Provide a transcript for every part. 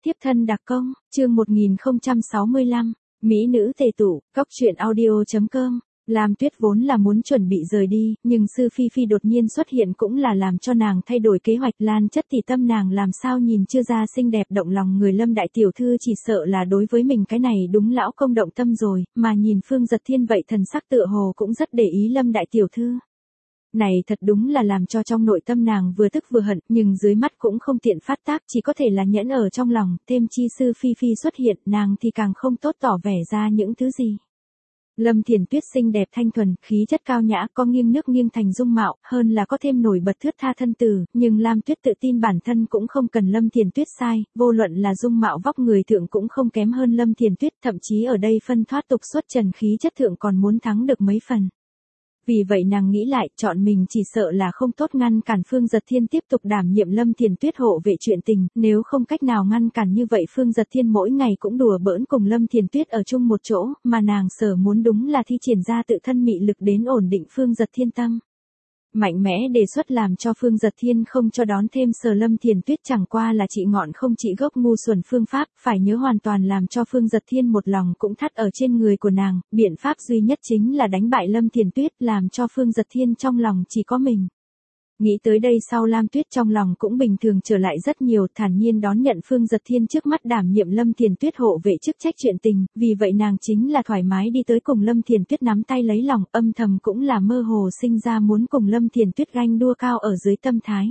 Tiếp thân đặc công, chương 1065, Mỹ nữ tề tụ, góc truyện audio.com. Lam Tuyết vốn là muốn chuẩn bị rời đi, nhưng Sư Phi Phi đột nhiên xuất hiện cũng là làm cho nàng thay đổi kế hoạch. Lan Chất thì tâm nàng làm sao nhìn chưa ra xinh đẹp động lòng người. Lâm đại tiểu thư chỉ sợ là đối với mình cái này đúng lão công động tâm rồi, mà nhìn Phương Giật Thiên vậy thần sắc tựa hồ cũng rất để ý Lâm đại tiểu thư. Này thật đúng là làm cho trong nội tâm nàng vừa tức vừa hận, nhưng dưới mắt cũng không tiện phát tác, chỉ có thể là nhẫn ở trong lòng. Thêm chi Sư Phi Phi xuất hiện, nàng thì càng không tốt tỏ vẻ ra những thứ gì. Lâm Thiền Tuyết xinh đẹp thanh thuần, khí chất cao nhã, có nghiêng nước nghiêng thành dung mạo, hơn là có thêm nổi bật thướt tha thân từ, nhưng Lam Tuyết tự tin bản thân cũng không cần Lâm Thiền Tuyết sai, vô luận là dung mạo vóc người thượng cũng không kém hơn Lâm Thiền Tuyết, thậm chí ở đây phân thoát tục xuất trần khí chất thượng còn muốn thắng được mấy phần. Vì vậy nàng nghĩ lại, chọn mình chỉ sợ là không tốt ngăn cản Phương Giật Thiên tiếp tục đảm nhiệm Lâm Thiền Tuyết hộ vệ chuyện tình, nếu không cách nào ngăn cản như vậy Phương Giật Thiên mỗi ngày cũng đùa bỡn cùng Lâm Thiền Tuyết ở chung một chỗ, mà nàng sở muốn đúng là thi triển ra tự thân mị lực đến ổn định Phương Giật Thiên tâm. Mạnh mẽ đề xuất làm cho Phương Giật Thiên không cho đón thêm sờ Lâm Thiền Tuyết chẳng qua là trị ngọn không trị gốc ngu xuẩn phương pháp, phải nhớ hoàn toàn làm cho Phương Giật Thiên một lòng cũng thắt ở trên người của nàng, biện pháp duy nhất chính là đánh bại Lâm Thiền Tuyết làm cho Phương Giật Thiên trong lòng chỉ có mình. Nghĩ tới đây sau Lam Tuyết trong lòng cũng bình thường trở lại rất nhiều, thản nhiên đón nhận Phương Giật Thiên trước mắt đảm nhiệm Lâm Thiền Tuyết hộ vệ chức trách chuyện tình, vì vậy nàng chính là thoải mái đi tới cùng Lâm Thiền Tuyết nắm tay lấy lòng, âm thầm cũng là mơ hồ sinh ra muốn cùng Lâm Thiền Tuyết ganh đua cao ở dưới tâm thái.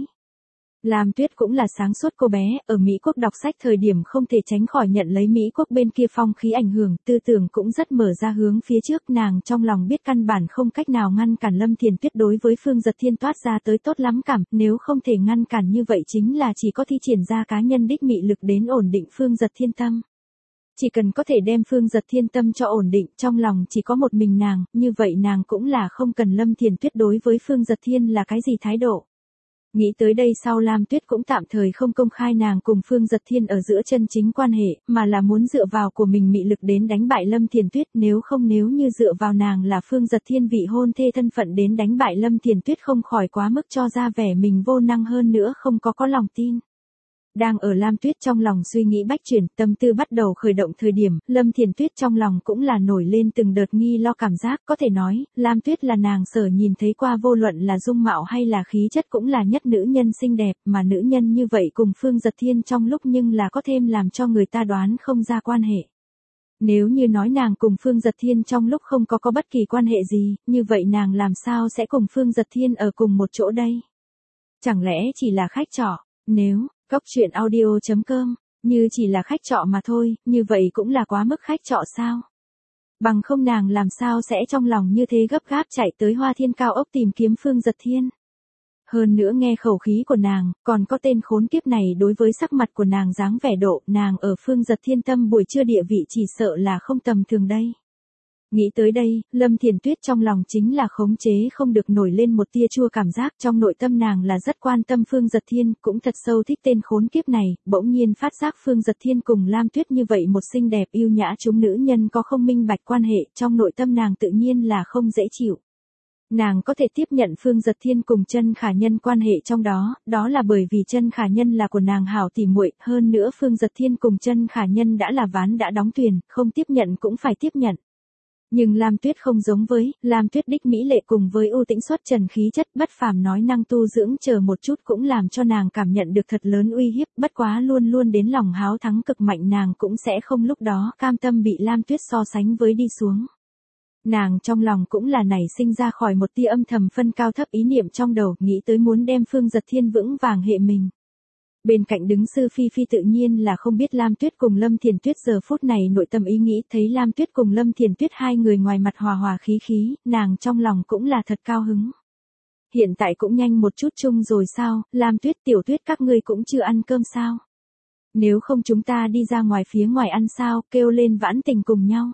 Lam Tuyết cũng là sáng suốt cô bé, ở Mỹ Quốc đọc sách thời điểm không thể tránh khỏi nhận lấy Mỹ Quốc bên kia phong khí ảnh hưởng, tư tưởng cũng rất mở ra hướng phía trước, nàng trong lòng biết căn bản không cách nào ngăn cản Lâm Thiền Tuyết đối với Phương Giật Thiên toát ra tới tốt lắm cảm, nếu không thể ngăn cản như vậy chính là chỉ có thi triển ra cá nhân đích mị lực đến ổn định Phương Giật Thiên tâm. Chỉ cần có thể đem Phương Giật Thiên tâm cho ổn định, trong lòng chỉ có một mình nàng, như vậy nàng cũng là không cần Lâm Thiền Tuyết đối với Phương Giật Thiên là cái gì thái độ. Nghĩ tới đây sau Lam Tuyết cũng tạm thời không công khai nàng cùng Phương Giật Thiên ở giữa chân chính quan hệ, mà là muốn dựa vào của mình mị lực đến đánh bại Lâm Thiền Tuyết, nếu như dựa vào nàng là Phương Giật Thiên vị hôn thê thân phận đến đánh bại Lâm Thiền Tuyết không khỏi quá mức cho ra vẻ mình vô năng hơn nữa không có lòng tin. Đang ở Lam Tuyết trong lòng suy nghĩ bách chuyển, tâm tư bắt đầu khởi động thời điểm, Lâm Thiền Tuyết trong lòng cũng là nổi lên từng đợt nghi lo cảm giác, có thể nói, Lam Tuyết là nàng sở nhìn thấy qua vô luận là dung mạo hay là khí chất cũng là nhất nữ nhân xinh đẹp, mà nữ nhân như vậy cùng Phương Giật Thiên trong lúc nhưng là có thêm làm cho người ta đoán không ra quan hệ. Nếu như nói nàng cùng Phương Giật Thiên trong lúc không có bất kỳ quan hệ gì, như vậy nàng làm sao sẽ cùng Phương Giật Thiên ở cùng một chỗ đây? Chẳng lẽ chỉ là khách trọ, nếu... Góc truyện audio.com, như chỉ là khách trọ mà thôi, như vậy cũng là quá mức khách trọ sao? Bằng không nàng làm sao sẽ trong lòng như thế gấp gáp chạy tới Hoa Thiên cao ốc tìm kiếm Phương Giật Thiên. Hơn nữa nghe khẩu khí của nàng, còn có tên khốn kiếp này đối với sắc mặt của nàng dáng vẻ độ, nàng ở Phương Giật Thiên tâm buổi trưa địa vị chỉ sợ là không tầm thường đây. Nghĩ tới đây, Lâm Thiền Tuyết trong lòng chính là khống chế không được nổi lên một tia chua cảm giác, trong nội tâm nàng là rất quan tâm Phương Giật Thiên, cũng thật sâu thích tên khốn kiếp này, bỗng nhiên phát giác Phương Giật Thiên cùng Lam Tuyết như vậy một xinh đẹp yêu nhã chúng nữ nhân có không minh bạch quan hệ, trong nội tâm nàng tự nhiên là không dễ chịu. Nàng có thể tiếp nhận Phương Giật Thiên cùng Chân Khả Nhân quan hệ trong đó, đó là bởi vì Chân Khả Nhân là của nàng hảo tỉ muội, hơn nữa Phương Giật Thiên cùng Chân Khả Nhân đã là ván đã đóng thuyền, không tiếp nhận cũng phải tiếp nhận. Nhưng Lam Tuyết không giống với, Lam Tuyết đích mỹ lệ cùng với ưu tĩnh xuất trần khí chất bất phàm nói năng tu dưỡng chờ một chút cũng làm cho nàng cảm nhận được thật lớn uy hiếp, bất quá luôn luôn đến lòng háo thắng cực mạnh nàng cũng sẽ không lúc đó cam tâm bị Lam Tuyết so sánh với đi xuống. Nàng trong lòng cũng là nảy sinh ra khỏi một tia âm thầm phân cao thấp ý niệm trong đầu, nghĩ tới muốn đem Phương Giật Thiên vững vàng hệ mình. Bên cạnh đứng Sư Phi Phi tự nhiên là không biết Lam Tuyết cùng Lâm Thiền Tuyết giờ phút này nội tâm ý nghĩ, thấy Lam Tuyết cùng Lâm Thiền Tuyết hai người ngoài mặt hòa hòa khí khí, nàng trong lòng cũng là thật cao hứng. Hiện tại cũng nhanh một chút chung rồi sao, Lam Tuyết Tiểu Tuyết các ngươi cũng chưa ăn cơm sao? Nếu không chúng ta đi ra ngoài phía ngoài ăn sao, kêu lên vãn tình cùng nhau.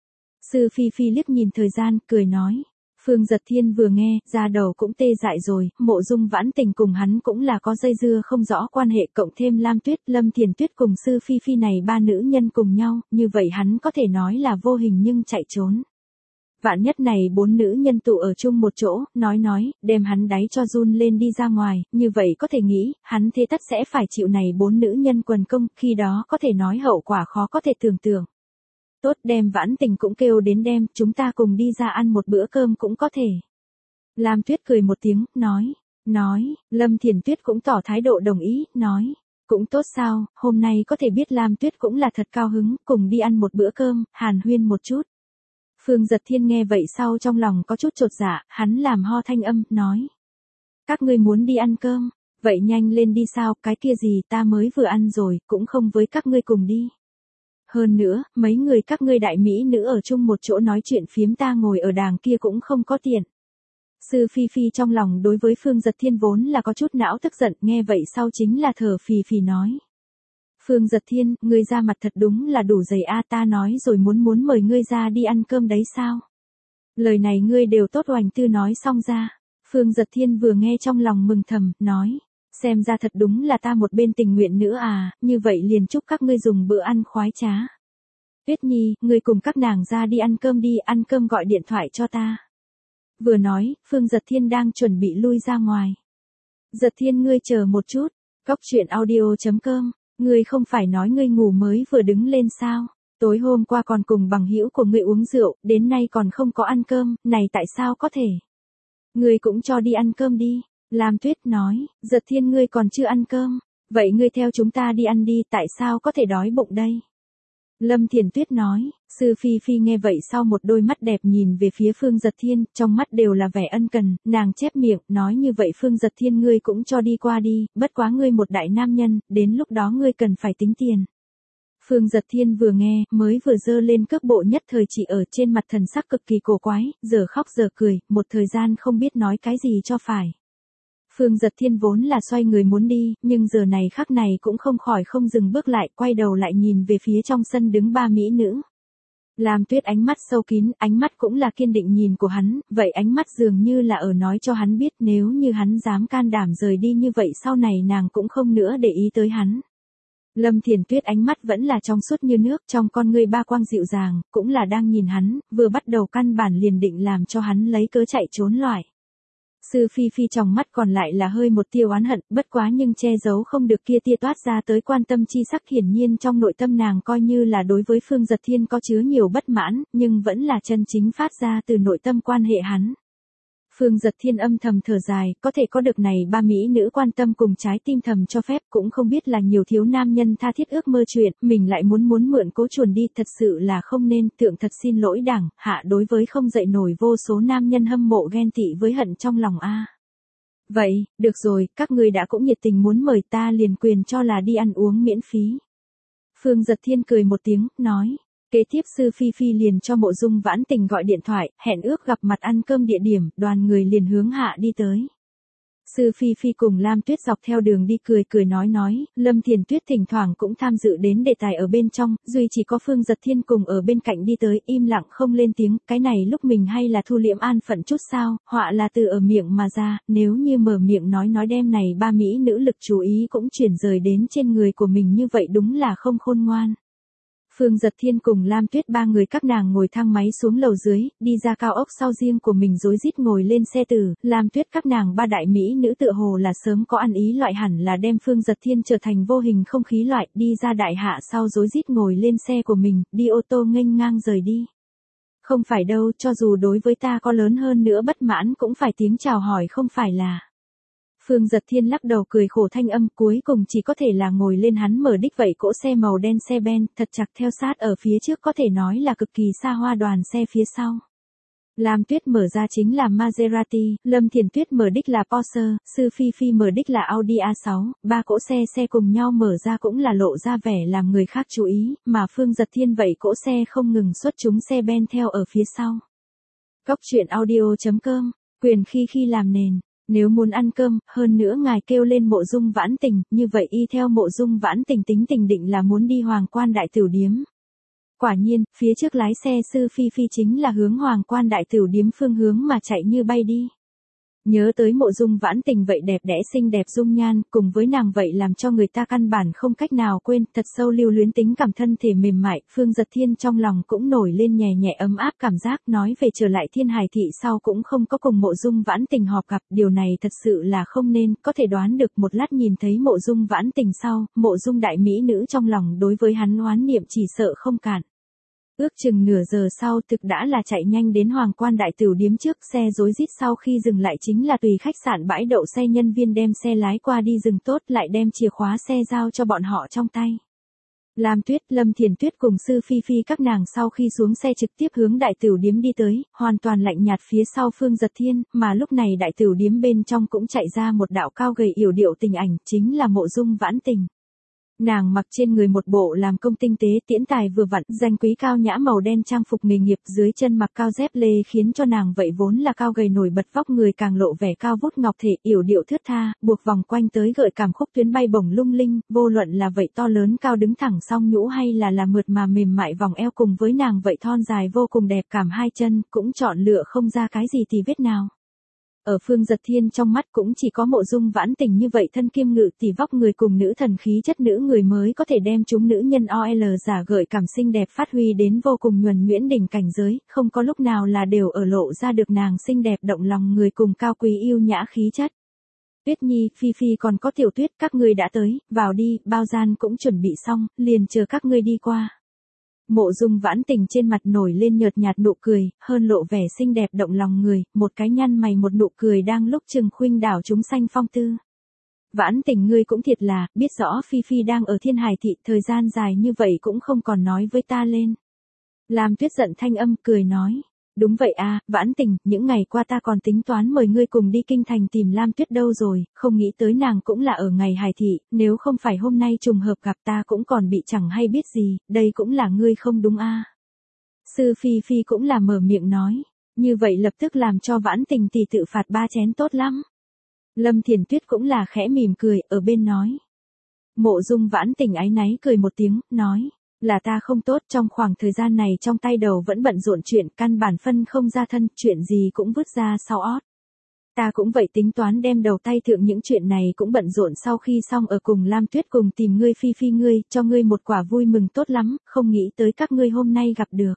Sư Phi Phi liếc nhìn thời gian, cười nói. Phương Giật Thiên vừa nghe, da đầu cũng tê dại rồi, Mộ Dung Vãn Tình cùng hắn cũng là có dây dưa không rõ quan hệ, cộng thêm Lam Tuyết, Lâm Thiền Tuyết cùng Sư Phi Phi này ba nữ nhân cùng nhau, như vậy hắn có thể nói là vô hình nhưng chạy trốn. Vạn nhất này 4 nữ nhân tụ ở chung một chỗ, nói, đem hắn đáy cho run lên đi ra ngoài, như vậy có thể nghĩ, hắn thế tất sẽ phải chịu này 4 nữ nhân quần công, khi đó có thể nói hậu quả khó có thể tưởng tượng. Tốt, đem Vãn Tình cũng kêu đến đem, chúng ta cùng đi ra ăn một bữa cơm cũng có thể. Lam Tuyết cười một tiếng, nói, Lâm Thiển Tuyết cũng tỏ thái độ đồng ý, nói. Cũng tốt sao, hôm nay có thể biết Lam Tuyết cũng là thật cao hứng, cùng đi ăn một bữa cơm, hàn huyên một chút. Phương Giật Thiên nghe vậy sau trong lòng có chút chột dạ, hắn làm ho thanh âm, nói. Các ngươi muốn đi ăn cơm, vậy nhanh lên đi sao, cái kia gì ta mới vừa ăn rồi, cũng không với các ngươi cùng đi. Hơn nữa, mấy người các ngươi đại mỹ nữ ở chung một chỗ nói chuyện phiếm ta ngồi ở đàng kia cũng không có tiện. Sư Phi Phi trong lòng đối với Phương Giật Thiên vốn là có chút não tức giận, nghe vậy sau chính là thở phì phì nói. Phương Giật Thiên, ngươi ra mặt thật đúng là đủ dày a, ta nói rồi muốn mời ngươi ra đi ăn cơm đấy sao? Lời này ngươi đều tốt oành tư nói xong ra. Phương Giật Thiên vừa nghe trong lòng mừng thầm, nói. Xem ra thật đúng là ta một bên tình nguyện nữa à, như vậy liền chúc các ngươi dùng bữa ăn khoái trá. Tuyết Nhi, ngươi cùng các nàng ra đi ăn cơm đi, ăn cơm gọi điện thoại cho ta. Vừa nói, Phương Giật Thiên đang chuẩn bị lui ra ngoài. Giật Thiên ngươi chờ một chút, Cóc Truyện Audio.com, ngươi không phải nói ngươi ngủ mới vừa đứng lên sao? Tối hôm qua còn cùng bằng hữu của ngươi uống rượu, đến nay còn không có ăn cơm, này tại sao có thể? Ngươi cũng cho đi ăn cơm đi. Lam Tuyết nói, Giật Thiên ngươi còn chưa ăn cơm, vậy ngươi theo chúng ta đi ăn đi, tại sao có thể đói bụng đây? Lâm Thiển Tuyết nói, Sư Phi Phi nghe vậy sau một đôi mắt đẹp nhìn về phía Phương Giật Thiên, trong mắt đều là vẻ ân cần, nàng chép miệng, nói như vậy Phương Giật Thiên ngươi cũng cho đi qua đi, bất quá ngươi một đại nam nhân, đến lúc đó ngươi cần phải tính tiền. Phương Giật Thiên vừa nghe, mới vừa dơ lên cước bộ nhất thời chỉ ở trên mặt thần sắc cực kỳ cổ quái, giờ khóc giờ cười, một thời gian không biết nói cái gì cho phải. Phương Giật Thiên vốn là xoay người muốn đi, nhưng giờ này khắc này cũng không khỏi không dừng bước lại, quay đầu lại nhìn về phía trong sân đứng ba mỹ nữ. Lam Tuyết ánh mắt sâu kín, ánh mắt cũng là kiên định nhìn của hắn, vậy ánh mắt dường như là ở nói cho hắn biết nếu như hắn dám can đảm rời đi như vậy sau này nàng cũng không nữa để ý tới hắn. Lâm Thiển Tuyết ánh mắt vẫn là trong suốt như nước, trong con ngươi ba quang dịu dàng, cũng là đang nhìn hắn, vừa bắt đầu căn bản liền định làm cho hắn lấy cớ chạy trốn loại. Sư Phi Phi trong mắt còn lại là hơi một tia oán hận, bất quá nhưng che giấu không được kia tia toát ra tới quan tâm chi sắc, hiển nhiên trong nội tâm nàng coi như là đối với Phương Giật Thiên có chứa nhiều bất mãn, nhưng vẫn là chân chính phát ra từ nội tâm quan hệ hắn. Phương Giật Thiên âm thầm thở dài, có thể có được này ba mỹ nữ quan tâm cùng trái tim thầm cho phép, cũng không biết là nhiều thiếu nam nhân tha thiết ước mơ chuyện, mình lại muốn mượn cố chuồn đi, thật sự là không nên, tượng thật xin lỗi đảng, hạ đối với không dậy nổi vô số nam nhân hâm mộ ghen tị với hận trong lòng a. Vậy, được rồi, các ngươi đã cũng nhiệt tình muốn mời ta liền quyền cho là đi ăn uống miễn phí. Phương Giật Thiên cười một tiếng, nói. Kế tiếp Sư Phi Phi liền cho Mộ Dung Vãn Tình gọi điện thoại, hẹn ước gặp mặt ăn cơm địa điểm, đoàn người liền hướng hạ đi tới. Sư Phi Phi cùng Lam Tuyết dọc theo đường đi cười nói, Lâm Thiền Tuyết thỉnh thoảng cũng tham dự đến đề tài ở bên trong, duy chỉ có Phương Giật Thiên cùng ở bên cạnh đi tới, im lặng không lên tiếng, cái này lúc mình hay là thu liễm an phận chút sao, họa là từ ở miệng mà ra, nếu như mở miệng nói đem này ba mỹ nữ lực chú ý cũng chuyển rời đến trên người của mình như vậy đúng là không khôn ngoan. Phương Giật Thiên cùng Lam Tuyết ba người các nàng ngồi thang máy xuống lầu dưới, đi ra cao ốc sau riêng của mình rối rít ngồi lên xe tử, Lam Tuyết các nàng ba đại mỹ nữ tựa hồ là sớm có ăn ý loại hẳn là đem Phương Giật Thiên trở thành vô hình không khí loại, đi ra đại hạ sau rối rít ngồi lên xe của mình, đi ô tô nghênh ngang rời đi. Không phải đâu, cho dù đối với ta có lớn hơn nữa bất mãn cũng phải tiếng chào hỏi không phải là. Phương Giật Thiên lắc đầu cười khổ thanh âm, cuối cùng chỉ có thể là ngồi lên hắn mở đích vậy cỗ xe màu đen xe ben, thật chặt theo sát ở phía trước, có thể nói là cực kỳ xa hoa đoàn xe phía sau. Lam Tuyết mở ra chính là Maserati, Lâm Thiền Tuyết mở đích là Porsche, Sư Phi Phi mở đích là Audi A6, ba cỗ xe cùng nhau mở ra cũng là lộ ra vẻ làm người khác chú ý, mà Phương Giật Thiên vậy cỗ xe không ngừng xuất chúng xe ben theo ở phía sau. Cóc Truyện Audio.com, quyền khi làm nền. Nếu muốn ăn cơm, hơn nữa ngài kêu lên Mộ Dung Vãn Tình, như vậy y theo Mộ Dung Vãn Tình tính tình định là muốn đi Hoàng Quan Đại Tửu Điếm. Quả nhiên, phía trước lái xe Sư Phi Phi chính là hướng Hoàng Quan Đại Tửu Điếm phương hướng mà chạy như bay đi. Nhớ tới Mộ Dung Vãn Tình vậy đẹp đẽ xinh đẹp dung nhan, cùng với nàng vậy làm cho người ta căn bản không cách nào quên, thật sâu lưu luyến tính cảm thân thể mềm mại, Phương Dật Thiên trong lòng cũng nổi lên nhẹ nhẹ ấm áp cảm giác, nói về trở lại Thiên Hải thị sau cũng không có cùng Mộ Dung Vãn Tình họp gặp, điều này thật sự là không nên, có thể đoán được một lát nhìn thấy Mộ Dung Vãn Tình sau, Mộ Dung đại mỹ nữ trong lòng đối với hắn oán niệm chỉ sợ không cạn. Ước chừng nửa giờ sau thực đã là chạy nhanh đến Hoàng Quan Đại Tửu điếm trước, xe rối rít sau khi dừng lại chính là tùy khách sạn bãi đậu xe nhân viên đem xe lái qua đi dừng tốt lại đem chìa khóa xe giao cho bọn họ trong tay. Lam Tuyết, Lâm Thiền Tuyết cùng Sư Phi Phi các nàng sau khi xuống xe trực tiếp hướng Đại Tửu điếm đi tới, hoàn toàn lạnh nhạt phía sau Phương Dật Thiên, mà lúc này Đại Tửu điếm bên trong cũng chạy ra một đạo cao gầy yểu điệu tình ảnh, chính là Mộ Dung Vãn Tình. Nàng mặc trên người một bộ làm công tinh tế tiễn tài vừa vặn, danh quý cao nhã màu đen trang phục nghề nghiệp, dưới chân mặc cao dép lê khiến cho nàng vậy vốn là cao gầy nổi bật vóc người càng lộ vẻ cao vút ngọc thể, yểu điệu thướt tha, buộc vòng quanh tới gợi cảm khúc tuyến bay bổng lung linh, vô luận là vậy to lớn cao đứng thẳng song nhũ hay là mượt mà mềm mại vòng eo cùng với nàng vậy thon dài vô cùng đẹp cảm hai chân, cũng chọn lựa không ra cái gì tì vết nào. Ở Phương Dật Thiên trong mắt cũng chỉ có Mộ Dung Vãn Tình như vậy thân kiêm ngự tỷ vóc người cùng nữ thần khí chất nữ người mới có thể đem chúng nữ nhân OL giả gợi cảm xinh đẹp phát huy đến vô cùng nhuần nhuyễn đỉnh cảnh giới, không có lúc nào là đều ở lộ ra được nàng xinh đẹp động lòng người cùng cao quý yêu nhã khí chất. Tuyết Nhi, Phi Phi còn có Tiểu Tuyết, các ngươi đã tới, vào đi, bao gian cũng chuẩn bị xong, liền chờ các ngươi đi qua. Mộ Dung Vãn Tình trên mặt nổi lên nhợt nhạt nụ cười, hơn lộ vẻ xinh đẹp động lòng người, một cái nhăn mày một nụ cười đang lúc chừng khuynh đảo chúng sanh phong tư. Vãn Tình ngươi cũng thiệt là, biết rõ Phi Phi đang ở Thiên Hải thị, thời gian dài như vậy cũng không còn nói với ta lên. Lam Tuyết giận thanh âm cười nói. Đúng vậy à, Vãn Tình, những ngày qua ta còn tính toán mời ngươi cùng đi kinh thành tìm Lam Tuyết đâu rồi, không nghĩ tới nàng cũng là ở ngày Hải thị, nếu không phải hôm nay trùng hợp gặp ta cũng còn bị chẳng hay biết gì, đây cũng là ngươi không đúng à. Sư Phi Phi cũng là mở miệng nói, như vậy lập tức làm cho Vãn Tình tỷ tự phạt 3 chén tốt lắm. Lâm Thiền Tuyết cũng là khẽ mỉm cười, ở bên nói. Mộ Dung Vãn Tình áy náy cười một tiếng, nói. Là ta không tốt, trong khoảng thời gian này trong tay đầu vẫn bận rộn chuyện, căn bản phân không ra thân, chuyện gì cũng vứt ra sau ót. Ta cũng vậy tính toán đem đầu tay thượng những chuyện này cũng bận rộn sau khi xong ở cùng Lam Tuyết cùng tìm ngươi Phi Phi ngươi, cho ngươi một quả vui mừng tốt lắm, không nghĩ tới các ngươi hôm nay gặp được.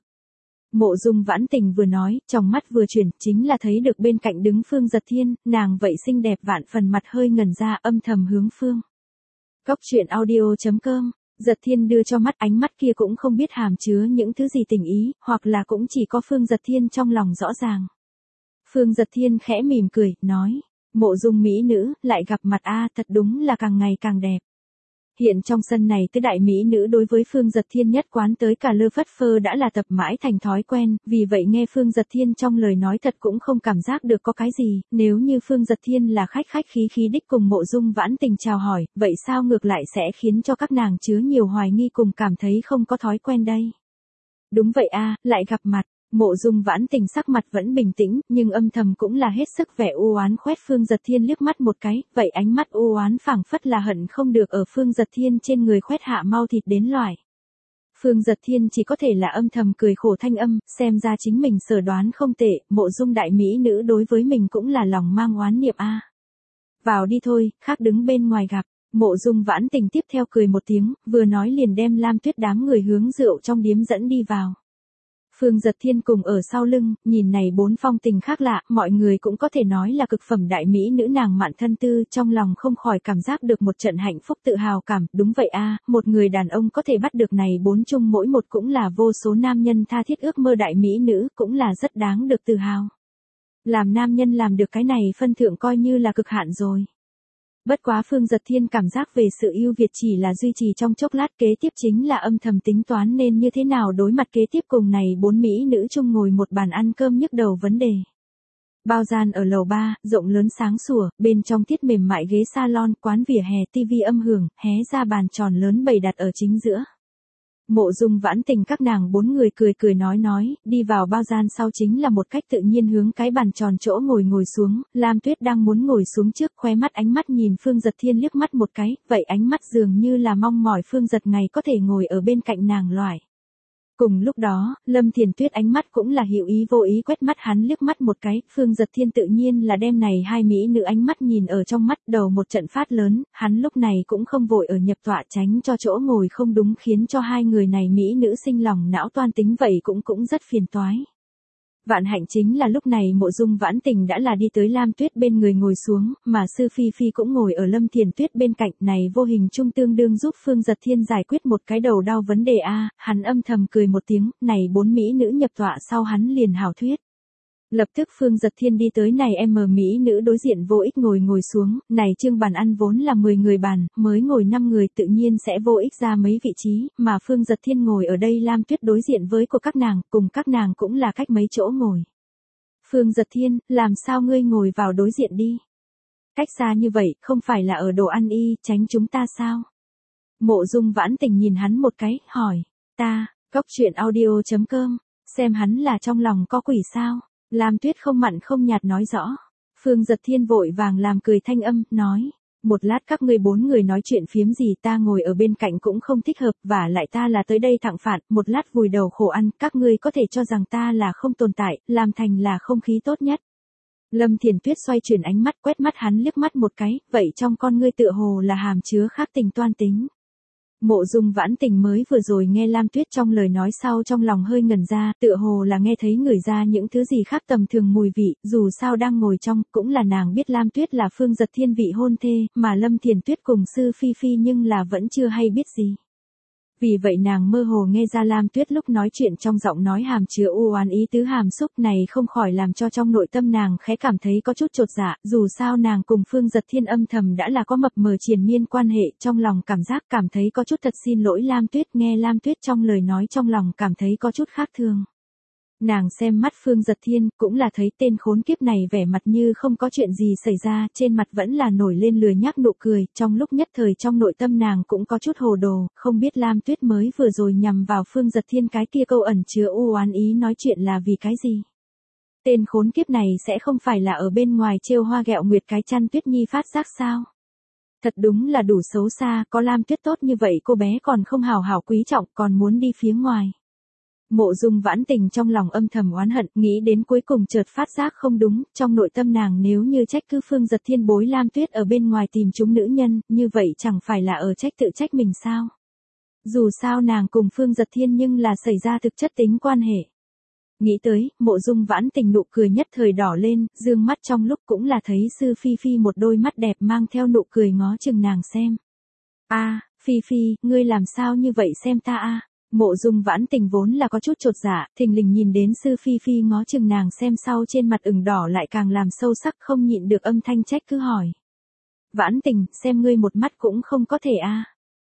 Mộ Dung Vãn Tình vừa nói, trong mắt vừa chuyển, chính là thấy được bên cạnh đứng Phương Dật Thiên, nàng vậy xinh đẹp vạn phần mặt hơi ngẩn ra âm thầm hướng Phương. Góc truyện audio.com Dật Thiên đưa cho mắt ánh mắt kia cũng không biết hàm chứa những thứ gì tình ý, hoặc là cũng chỉ có Phương Dật Thiên trong lòng rõ ràng. Phương Dật Thiên khẽ mỉm cười, nói, Mộ Dung mỹ nữ, lại gặp mặt a, thật đúng là càng ngày càng đẹp. Hiện trong sân này tứ đại mỹ nữ đối với Phương Dật Thiên nhất quán tới cả lơ phất phơ đã là tập mãi thành thói quen, vì vậy nghe Phương Dật Thiên trong lời nói thật cũng không cảm giác được có cái gì, nếu như Phương Dật Thiên là khách khí đích cùng Mộ Dung Vãn Tình chào hỏi, vậy sao ngược lại sẽ khiến cho các nàng chứa nhiều hoài nghi cùng cảm thấy không có thói quen đây. Đúng vậy a, lại gặp mặt. Mộ Dung Vãn Tình sắc mặt vẫn bình tĩnh, nhưng âm thầm cũng là hết sức vẻ u oán khoét Phương Dật Thiên liếc mắt một cái, vậy ánh mắt u oán phảng phất là hận không được ở Phương Dật Thiên trên người khoét hạ mau thịt đến loại. Phương Dật Thiên chỉ có thể là âm thầm cười khổ thanh âm, xem ra chính mình sở đoán không tệ, Mộ Dung đại mỹ nữ đối với mình cũng là lòng mang oán niệm a. Vào đi thôi, khác đứng bên ngoài gặp. Mộ Dung Vãn Tình tiếp theo cười một tiếng, vừa nói liền đem Lam Tuyết đám người hướng rượu trong điếm dẫn đi vào. Phương Dật Thiên cùng ở sau lưng, nhìn này bốn phong tình khác lạ, mọi người cũng có thể nói là cực phẩm đại mỹ nữ nàng mạn thân tư, trong lòng không khỏi cảm giác được một trận hạnh phúc tự hào cảm, đúng vậy a, một người đàn ông có thể bắt được này bốn chung mỗi một cũng là vô số nam nhân tha thiết ước mơ đại mỹ nữ, cũng là rất đáng được tự hào. Làm nam nhân làm được cái này phân thượng coi như là cực hạn rồi. Bất quá Phương Dật Thiên cảm giác về sự ưu việt chỉ là duy trì trong chốc lát, kế tiếp chính là âm thầm tính toán nên như thế nào đối mặt kế tiếp cùng này bốn mỹ nữ chung ngồi một bàn ăn cơm nhức đầu vấn đề. Bao gian ở lầu 3, rộng lớn sáng sủa, bên trong thiết mềm mại ghế salon, quán vỉa hè, tivi âm hưởng, hé ra bàn tròn lớn bày đặt ở chính giữa. Mộ Dung Vãn Tình các nàng bốn người cười nói, đi vào bao gian sau chính là một cách tự nhiên hướng cái bàn tròn chỗ ngồi xuống, Lam Tuyết đang muốn ngồi xuống trước, khóe mắt ánh mắt nhìn Phương Dật Thiên liếc mắt một cái, vậy ánh mắt dường như là mong mỏi Phương Dật ngày có thể ngồi ở bên cạnh nàng loại. Cùng lúc đó, Lâm Thiền Tuyết ánh mắt cũng là hữu ý vô ý quét mắt hắn liếc mắt một cái, Phương Giật Thiên tự nhiên là đem này hai mỹ nữ ánh mắt nhìn ở trong mắt, đầu một trận phát lớn, hắn lúc này cũng không vội ở nhập tọa tránh cho chỗ ngồi không đúng khiến cho hai người này mỹ nữ sinh lòng não toan tính vậy cũng rất phiền toái. Vạn hạnh chính là lúc này Mộ Dung Vãn Tình đã là đi tới Lam Tuyết bên người ngồi xuống, mà Sư Phi Phi cũng ngồi ở Lâm Thiền Tuyết bên cạnh, này vô hình trung tương đương giúp Phương Giật Thiên giải quyết một cái đầu đau vấn đề a. Hắn âm thầm cười một tiếng, này bốn mỹ nữ nhập tọa sau hắn liền hảo thuyết. Lập tức Phương Giật Thiên đi tới này mỹ nữ đối diện vô ích ngồi xuống, này chương bàn ăn vốn là 10 người bàn, mới ngồi 5 người tự nhiên sẽ vô ích ra mấy vị trí, mà Phương Giật Thiên ngồi ở đây Lam Tuyết đối diện với của các nàng, cùng các nàng cũng là cách mấy chỗ ngồi. Phương Giật Thiên, làm sao ngươi ngồi vào đối diện đi? Cách xa như vậy, không phải là ở đồ ăn y, tránh chúng ta sao? Mộ Dung Vãn Tình nhìn hắn một cái, hỏi, ta, Cốc Truyện Audio.com, xem hắn là trong lòng có quỷ sao? Lam Tuyết không mặn không nhạt nói rõ. Phương Giật Thiên vội vàng làm cười thanh âm, nói, một lát các ngươi bốn người nói chuyện phiếm gì ta ngồi ở bên cạnh cũng không thích hợp, và lại ta là tới đây thẳng phạt, một lát vùi đầu khổ ăn, các ngươi có thể cho rằng ta là không tồn tại, làm thành là không khí tốt nhất. Lâm Thiền Tuyết xoay chuyển ánh mắt quét mắt hắn liếc mắt một cái, vậy trong con ngươi tựa hồ là hàm chứa khác tình toan tính. Mộ Dung Vãn Tình mới vừa rồi nghe Lam Tuyết trong lời nói sau trong lòng hơi ngẩn ra, tựa hồ là nghe thấy người ra những thứ gì khác tầm thường mùi vị, dù sao đang ngồi trong, cũng là nàng biết Lam Tuyết là Phương Giật Thiên vị hôn thê, mà Lâm Thiền Tuyết cùng Sư Phi Phi nhưng là vẫn chưa hay biết gì. Vì vậy nàng mơ hồ nghe ra Lam Tuyết lúc nói chuyện trong giọng nói hàm chứa u oán ý tứ hàm xúc này không khỏi làm cho trong nội tâm nàng khẽ cảm thấy có chút chột dạ, dù sao nàng cùng Phương Giật Thiên âm thầm đã là có mập mờ triền miên quan hệ, trong lòng cảm giác cảm thấy có chút thật xin lỗi Lam Tuyết, nghe Lam Tuyết trong lời nói trong lòng cảm thấy có chút khác thường. Nàng xem mắt Phương Giật Thiên, cũng là thấy tên khốn kiếp này vẻ mặt như không có chuyện gì xảy ra, trên mặt vẫn là nổi lên lười nhác nụ cười, trong lúc nhất thời trong nội tâm nàng cũng có chút hồ đồ, không biết Lam Tuyết mới vừa rồi nhằm vào Phương Giật Thiên cái kia câu ẩn chứa u oán ý nói chuyện là vì cái gì. Tên khốn kiếp này sẽ không phải là ở bên ngoài trêu hoa ghẹo nguyệt cái chăn Tuyết Nhi phát giác sao? Thật đúng là đủ xấu xa, có Lam Tuyết tốt như vậy cô bé còn không hào hảo quý trọng, còn muốn đi phía ngoài. Mộ Dung Vãn Tình trong lòng âm thầm oán hận, nghĩ đến cuối cùng chợt phát giác không đúng, trong nội tâm nàng nếu như trách cứ Phương Giật Thiên bối Lam Tuyết ở bên ngoài tìm chúng nữ nhân, như vậy chẳng phải là ở trách tự trách mình sao? Dù sao nàng cùng Phương Giật Thiên nhưng là xảy ra thực chất tính quan hệ. Nghĩ tới, Mộ Dung Vãn Tình nụ cười nhất thời đỏ lên, dương mắt trong lúc cũng là thấy Sư Phi Phi một đôi mắt đẹp mang theo nụ cười ngó chừng nàng xem. A, Phi Phi, ngươi làm sao như vậy xem ta a? Mộ Dung Vãn Tình vốn là có chút chột dạ, thình lình nhìn đến Sư Phi Phi ngó chừng nàng xem sau trên mặt ửng đỏ lại càng làm sâu sắc không nhịn được âm thanh trách cứ hỏi. Vãn Tình, xem ngươi một mắt cũng không có thể a.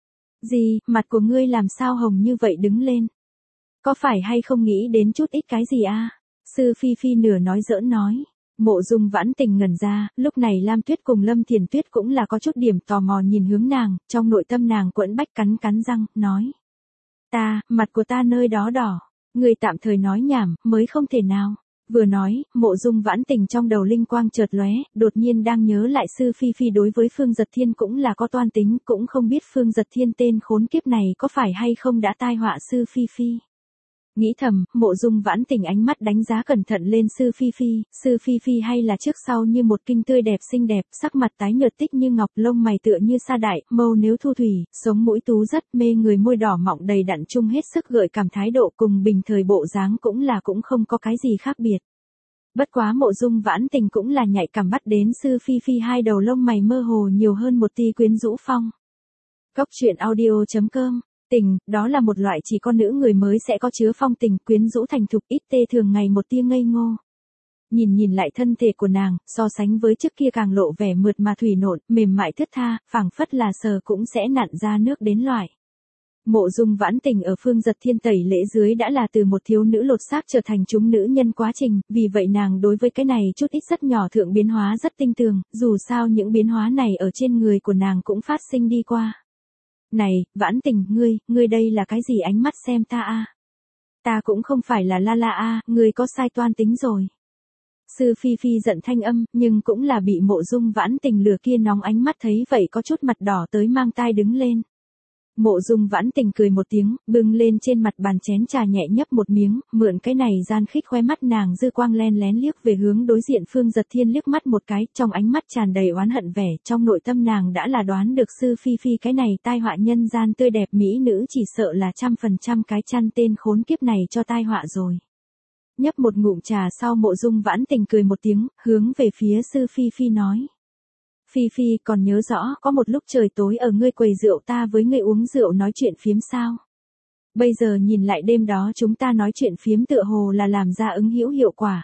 Gì, mặt của ngươi làm sao hồng như vậy đứng lên? Có phải hay không nghĩ đến chút ít cái gì a? Sư Phi Phi nửa nói giỡn nói. Mộ Dung Vãn Tình ngẩn ra, lúc này Lam Tuyết cùng Lâm Thiền Tuyết cũng là có chút điểm tò mò nhìn hướng nàng, trong nội tâm nàng quẫn bách cắn răng, nói. Mặt của ta nơi đó đỏ, người tạm thời nói nhảm, mới không thể nào. Vừa nói, Mộ Dung Vãn Tình trong đầu linh quang chợt lóe, đột nhiên đang nhớ lại Sư Phi Phi đối với Phương Giật Thiên cũng là có toan tính, cũng không biết Phương Giật Thiên tên khốn kiếp này có phải hay không đã tai họa Sư Phi Phi. Nghĩ thầm, Mộ Dung Vãn Tình ánh mắt đánh giá cẩn thận lên Sư Phi Phi hay là trước sau như một kinh tươi đẹp xinh đẹp, sắc mặt tái nhợt tích như ngọc, lông mày tựa như sa đại, mâu nếu thu thủy, sống mũi tú rất mê người, môi đỏ mọng đầy đặn chung hết sức gợi cảm, thái độ cùng bình thời bộ dáng cũng không có cái gì khác biệt. Bất quá Mộ Dung Vãn Tình cũng là nhạy cảm bắt đến Sư Phi hai đầu lông mày mơ hồ nhiều hơn một tia quyến rũ phong. Cốc Truyện Audio.com. Tình, đó là một loại chỉ con nữ người mới sẽ có chứa phong tình, quyến rũ thành thục, ít tê thường ngày một tia ngây ngô. Nhìn lại thân thể của nàng, so sánh với trước kia càng lộ vẻ mượt mà thủy nộn, mềm mại thướt tha, phảng phất là sờ cũng sẽ nặn ra nước đến loại. Mộ Dung Vãn Tình ở Phương Giật Thiên tẩy lễ dưới đã là từ một thiếu nữ lột xác trở thành chúng nữ nhân quá trình, vì vậy nàng đối với cái này chút ít rất nhỏ thượng biến hóa rất tinh tường, dù sao những biến hóa này ở trên người của nàng cũng phát sinh đi qua. Này, Vãn Tình, ngươi đây là cái gì ánh mắt xem ta a? Ta cũng không phải là la a, ngươi có sai toan tính rồi. Sư Phi giận thanh âm, nhưng cũng là bị Mộ Dung Vãn Tình lừa kia nóng ánh mắt thấy vậy có chút mặt đỏ tới mang tai đứng lên. Mộ Dung Vãn Tình cười một tiếng, bưng lên trên mặt bàn chén trà nhẹ nhấp một miếng, mượn cái này gian khích khoe mắt nàng dư quang len lén liếc về hướng đối diện Phương Giật Thiên liếc mắt một cái, trong ánh mắt tràn đầy oán hận vẻ, trong nội tâm nàng đã là đoán được Sư Phi Phi cái này tai họa nhân gian tươi đẹp mỹ nữ chỉ sợ là 100% cái chăn tên khốn kiếp này cho tai họa rồi. Nhấp một ngụm trà sau Mộ Dung Vãn Tình cười một tiếng, hướng về phía Sư Phi Phi nói. Phi Phi còn nhớ rõ có một lúc trời tối ở ngươi quầy rượu ta với ngươi uống rượu nói chuyện phiếm sao? Bây giờ nhìn lại đêm đó chúng ta nói chuyện phiếm tựa hồ là làm ra ứng hữu hiệu quả.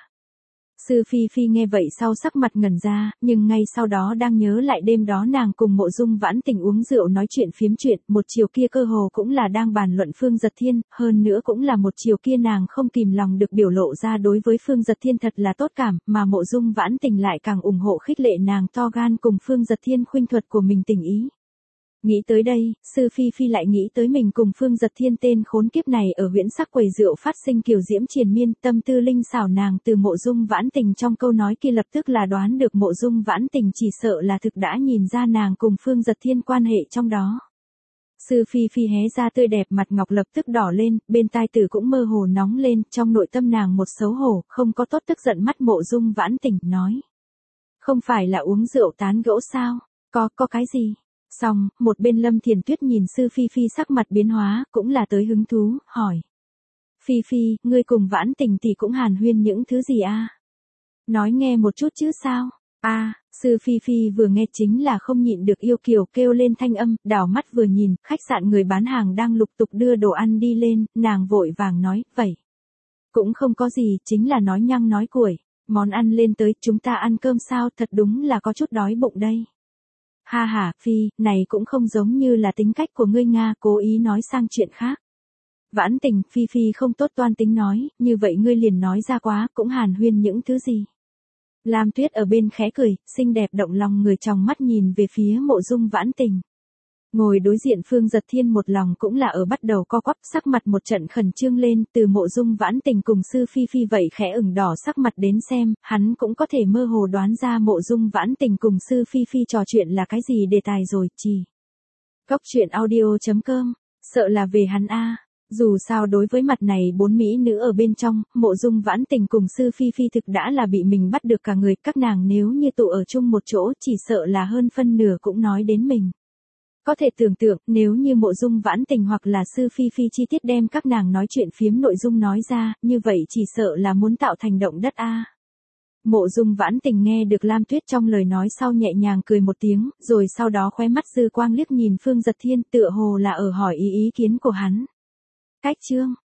Sư Phi Phi nghe vậy sau sắc mặt ngẩn ra, nhưng ngay sau đó đang nhớ lại đêm đó nàng cùng Mộ Dung Vãn Tình uống rượu nói chuyện phiếm chuyện, một chiều kia cơ hồ cũng là đang bàn luận Phương Giật Thiên, hơn nữa cũng là một chiều kia nàng không kìm lòng được biểu lộ ra đối với Phương Giật Thiên thật là tốt cảm, mà Mộ Dung Vãn Tình lại càng ủng hộ khích lệ nàng to gan cùng Phương Giật Thiên khuynh thuật của mình tình ý. Nghĩ tới đây, Sư Phi Phi lại nghĩ tới mình cùng Phương Giật Thiên tên khốn kiếp này ở huyễn sắc quầy rượu phát sinh kiều diễm triền miên, tâm tư linh xảo nàng từ Mộ Dung Vãn Tình trong câu nói kia lập tức là đoán được Mộ Dung Vãn Tình chỉ sợ là thực đã nhìn ra nàng cùng Phương Giật Thiên quan hệ trong đó. Sư Phi Phi hé ra tươi đẹp mặt ngọc lập tức đỏ lên, bên tai tử cũng mơ hồ nóng lên, trong nội tâm nàng một xấu hổ, không có tốt tức giận mắt Mộ Dung Vãn Tình, nói. Không phải là uống rượu tán gẫu sao, có cái gì? Xong, một bên Lâm Thiền Tuyết nhìn Sư Phi Phi sắc mặt biến hóa, cũng là tới hứng thú, hỏi. Phi Phi, ngươi cùng Vãn Tình thì cũng hàn huyên những thứ gì a? Nói nghe một chút chứ sao? Sư Phi Phi vừa nghe chính là không nhịn được yêu kiều kêu lên thanh âm, đảo mắt vừa nhìn, khách sạn người bán hàng đang lục tục đưa đồ ăn đi lên, nàng vội vàng nói, vậy. Cũng không có gì, chính là nói nhăng nói cuội, món ăn lên tới, chúng ta ăn cơm sao, thật đúng là có chút đói bụng đây. Ha ha, Phi, này cũng không giống như là tính cách của ngươi Nga, cố ý nói sang chuyện khác. Vãn Tình, Phi Phi không tốt toan tính nói, như vậy ngươi liền nói ra quá, cũng hàn huyên những thứ gì. Lam Tuyết ở bên khẽ cười, xinh đẹp động lòng người trong mắt nhìn về phía Mộ Dung Vãn Tình. Ngồi đối diện Phương Giật Thiên một lòng cũng là ở bắt đầu co quắp, sắc mặt một trận khẩn trương lên, từ Mộ Dung Vãn Tình cùng Sư Phi Phi vậy khẽ ửng đỏ sắc mặt đến xem, hắn cũng có thể mơ hồ đoán ra Mộ Dung Vãn Tình cùng Sư Phi Phi trò chuyện là cái gì đề tài rồi, chỉ. Cốc truyện audio.com, sợ là về hắn a. Dù sao đối với mặt này bốn mỹ nữ ở bên trong, Mộ Dung Vãn Tình cùng Sư Phi Phi thực đã là bị mình bắt được cả người, các nàng nếu như tụ ở chung một chỗ chỉ sợ là hơn phân nửa cũng nói đến mình. Có thể tưởng tượng, nếu như Mộ Dung Vãn Tình hoặc là Sư Phi Phi chi tiết đem các nàng nói chuyện phiếm nội dung nói ra, như vậy chỉ sợ là muốn tạo thành động đất a. Mộ Dung Vãn Tình nghe được Lam Tuyết trong lời nói sau nhẹ nhàng cười một tiếng, rồi sau đó khóe mắt dư quang liếc nhìn Phương Giật Thiên tựa hồ là ở hỏi ý kiến của hắn. Cách chương